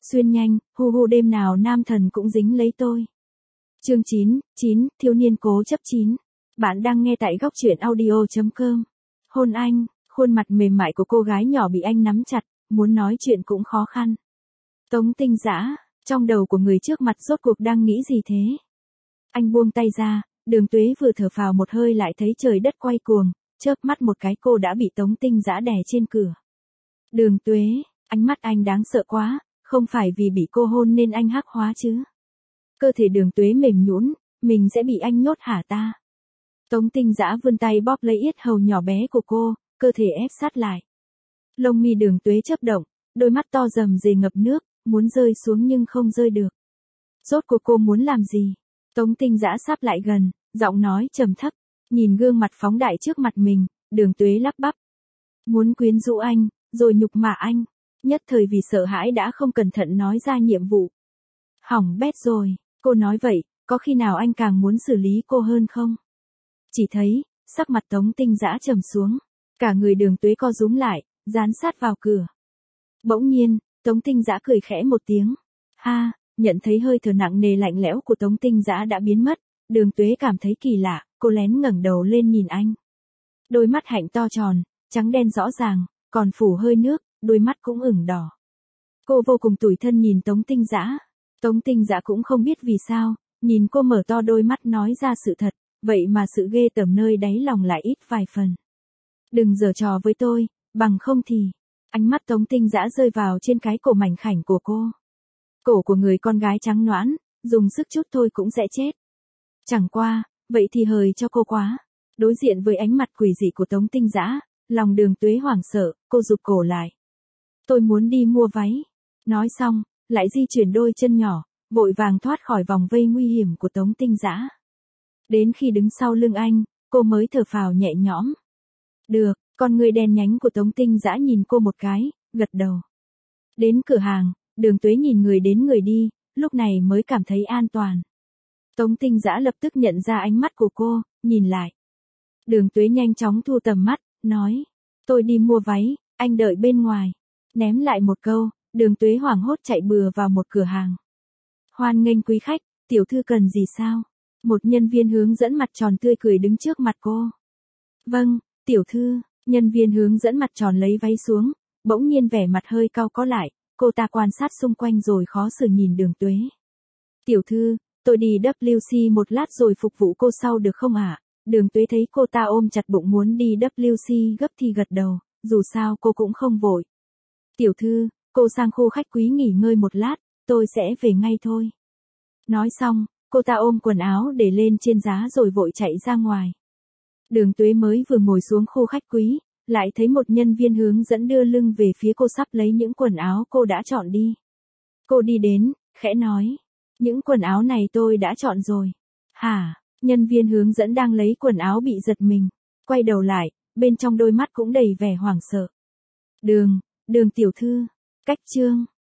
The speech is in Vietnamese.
Xuyên nhanh, hu hu đêm nào nam thần cũng dính lấy tôi. Chương 9, thiếu niên cố chấp 9. Bạn đang nghe tại góc truyện audio.com. Hôn anh, khuôn mặt mềm mại của cô gái nhỏ bị anh nắm chặt, muốn nói chuyện cũng khó khăn. Tống Tinh Dã, trong đầu của người trước mặt rốt cuộc đang nghĩ gì thế? Anh buông tay ra, Đường Tuế vừa thở phào một hơi lại thấy trời đất quay cuồng, chớp mắt một cái cô đã bị Tống Tinh Dã đè trên cửa. Đường Tuế, ánh mắt anh đáng sợ quá, không phải vì bị cô hôn nên anh hắc hóa chứ? Cơ thể Đường Tuế mềm nhũn, mình sẽ bị anh nhốt hả ta? Tống Tinh Dã vươn tay bóp lấy yết hầu nhỏ bé của cô, cơ thể ép sát lại. Lông mi Đường Tuế chớp động, đôi mắt to rầm rề ngập nước, muốn rơi xuống nhưng không rơi được. Rốt cuộc cô muốn làm gì? Tống Tinh Dã sáp lại gần, giọng nói trầm thấp, nhìn gương mặt phóng đại trước mặt mình, Đường Tuế lắp bắp. Muốn quyến rũ anh, rồi nhục mạ anh. Nhất thời vì sợ hãi đã không cẩn thận nói ra nhiệm vụ. Hỏng bét rồi, cô nói vậy, có khi nào anh càng muốn xử lý cô hơn không? Chỉ thấy, sắc mặt Tống Tinh Dã trầm xuống, cả người Đường Tuế co rúm lại, dán sát vào cửa. Bỗng nhiên, Tống Tinh Dã cười khẽ một tiếng. Ha, nhận thấy hơi thở nặng nề lạnh lẽo của Tống Tinh Dã đã biến mất, Đường Tuế cảm thấy kỳ lạ, cô lén ngẩng đầu lên nhìn anh. Đôi mắt hạnh to tròn, trắng đen rõ ràng, còn phủ hơi nước, đôi mắt cũng ửng đỏ. Cô vô cùng tủi thân nhìn Tống Tinh Dã. Tống Tinh Dã cũng không biết vì sao, nhìn cô mở to đôi mắt nói ra sự thật, vậy mà sự ghê tởm nơi đáy lòng lại ít vài phần. Đừng giở trò với tôi, bằng không thì... Ánh mắt Tống Tinh Dã rơi vào trên cái cổ mảnh khảnh của cô. Cổ của người con gái trắng nõn, dùng sức chút thôi cũng sẽ chết. Chẳng qua, vậy thì hời cho cô quá. Đối diện với ánh mặt quỷ dị của Tống Tinh Dã, lòng Đường Tuế hoảng sợ, cô rụt cổ lại. Tôi muốn đi mua váy. Nói xong, lại di chuyển đôi chân nhỏ, vội vàng thoát khỏi vòng vây nguy hiểm của Tống Tinh Dã. Đến khi đứng sau lưng anh, cô mới thở phào nhẹ nhõm. Được, con người đen nhánh của Tống Tinh Dã nhìn cô một cái, gật đầu. Đến cửa hàng, Đường Tuế nhìn người đến người đi, lúc này mới cảm thấy an toàn. Tống Tinh Dã lập tức nhận ra ánh mắt của cô, nhìn lại. Đường Tuế nhanh chóng thu tầm mắt, nói. Tôi đi mua váy, anh đợi bên ngoài. Ném lại một câu, Đường Tuế hoảng hốt chạy bừa vào một cửa hàng. Hoan nghênh quý khách, tiểu thư cần gì sao? Một nhân viên hướng dẫn mặt tròn tươi cười đứng trước mặt cô. Vâng, tiểu thư, nhân viên hướng dẫn mặt tròn lấy váy xuống, bỗng nhiên vẻ mặt hơi cau có lại, cô ta quan sát xung quanh rồi khó xử nhìn Đường Tuế. Tiểu thư, tôi đi WC một lát rồi phục vụ cô sau được không ạ? Đường Tuế thấy cô ta ôm chặt bụng muốn đi WC gấp thì gật đầu, dù sao cô cũng không vội. Tiểu thư, cô sang khu khách quý nghỉ ngơi một lát, tôi sẽ về ngay thôi. Nói xong, cô ta ôm quần áo để lên trên giá rồi vội chạy ra ngoài. Đường Tuế mới vừa ngồi xuống khu khách quý, lại thấy một nhân viên hướng dẫn đưa lưng về phía cô sắp lấy những quần áo cô đã chọn đi. Cô đi đến, khẽ nói, những quần áo này tôi đã chọn rồi. Hả? Nhân viên hướng dẫn đang lấy quần áo bị giật mình, quay đầu lại, bên trong đôi mắt cũng đầy vẻ hoảng sợ. Đường tiểu thư, cách chương.